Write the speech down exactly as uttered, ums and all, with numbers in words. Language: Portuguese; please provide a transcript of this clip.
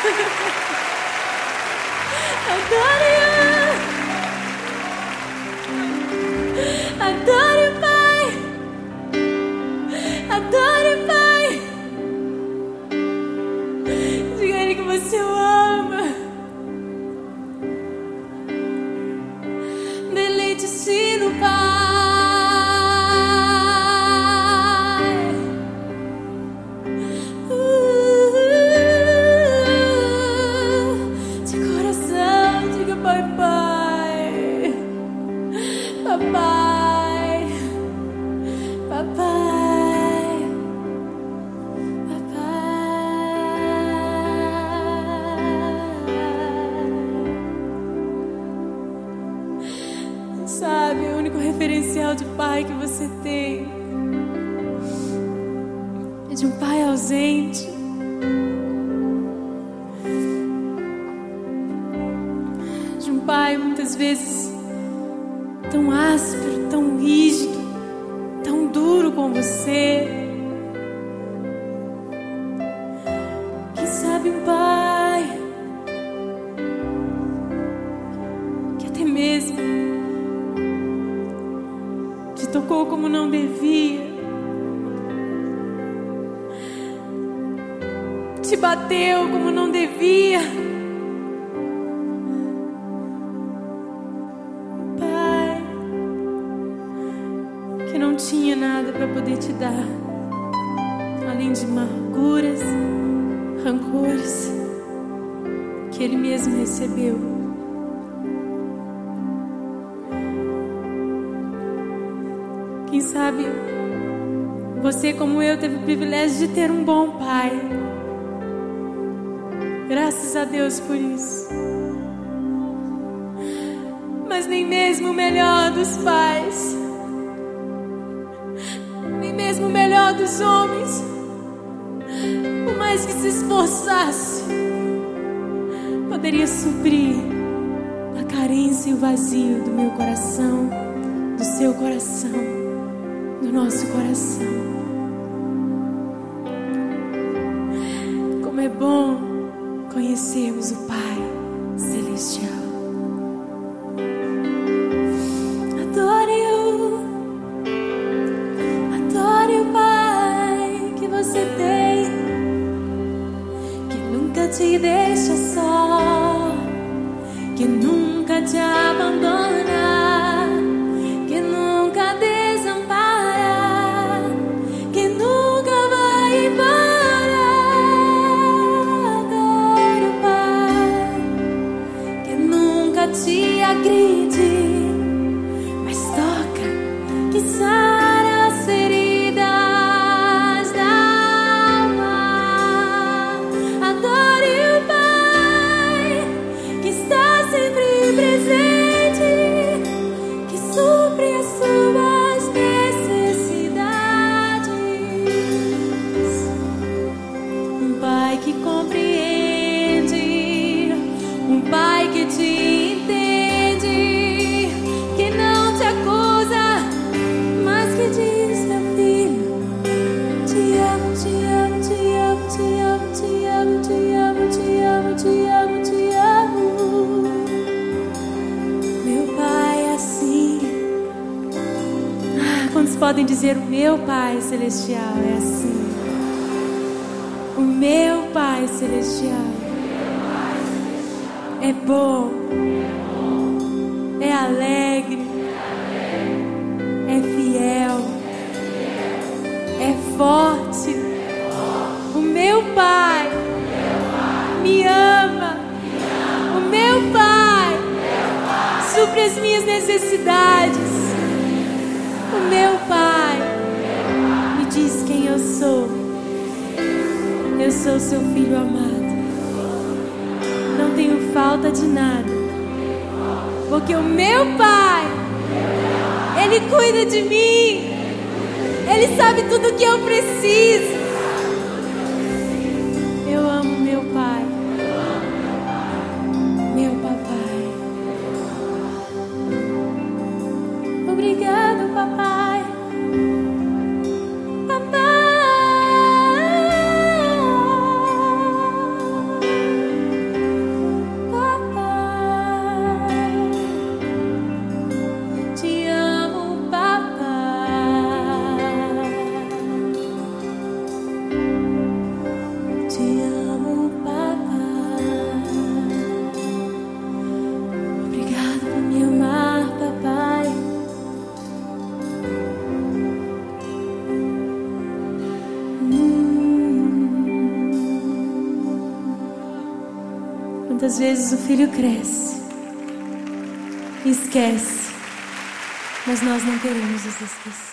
Adore o Pai. Adore o Pai. Diga a Ele que você o ama. Deleite-se no Pai. Papai, papai, papai. Sabe, o único referencial de pai que você tem é de um pai ausente. De um pai muitas vezes tão áspero, tão rígido, tão duro com você. Quem sabe um pai que até mesmo te tocou como não devia, te bateu como não devia. Não tinha nada para poder te dar, além de amarguras, rancores que Ele mesmo recebeu. Quem sabe você, como eu, teve o privilégio de ter um bom pai. Graças a Deus por isso. Mas nem mesmo o melhor dos pais, mesmo o melhor dos homens, por mais que se esforçasse, poderia suprir a carência e o vazio do meu coração, do seu coração, do nosso coração. Como é bom conhecermos o Pai Celestial. Te deixa só, que nunca te abandona, que nunca desampara, que nunca vai embora. Adore o Pai, que nunca te agride, mas toca, que sara as feridas da alma. Adore presente, que supre as suas necessidades. Um Pai que compreende, um Pai que te entende, que não te acusa, mas que diz: meu filho, te amo, te amo, te amo, te amo, te amo, te amo, te amo, te amo, te amo. Quantos podem dizer: o meu Pai Celestial é assim? O meu Pai Celestial é bom, é alegre, é fiel, é forte. O meu Pai me ama. O meu Pai supre as minhas necessidades. O meu Pai me diz quem eu sou. Eu sou seu filho amado. Não tenho falta de nada, porque o meu Pai, Ele cuida de mim. Ele sabe tudo o que eu preciso. Eu amo meu Pai, meu papai. Obrigado, papai. Papai. Quantas vezes o filho cresce, esquece, mas nós não queremos os esquecer.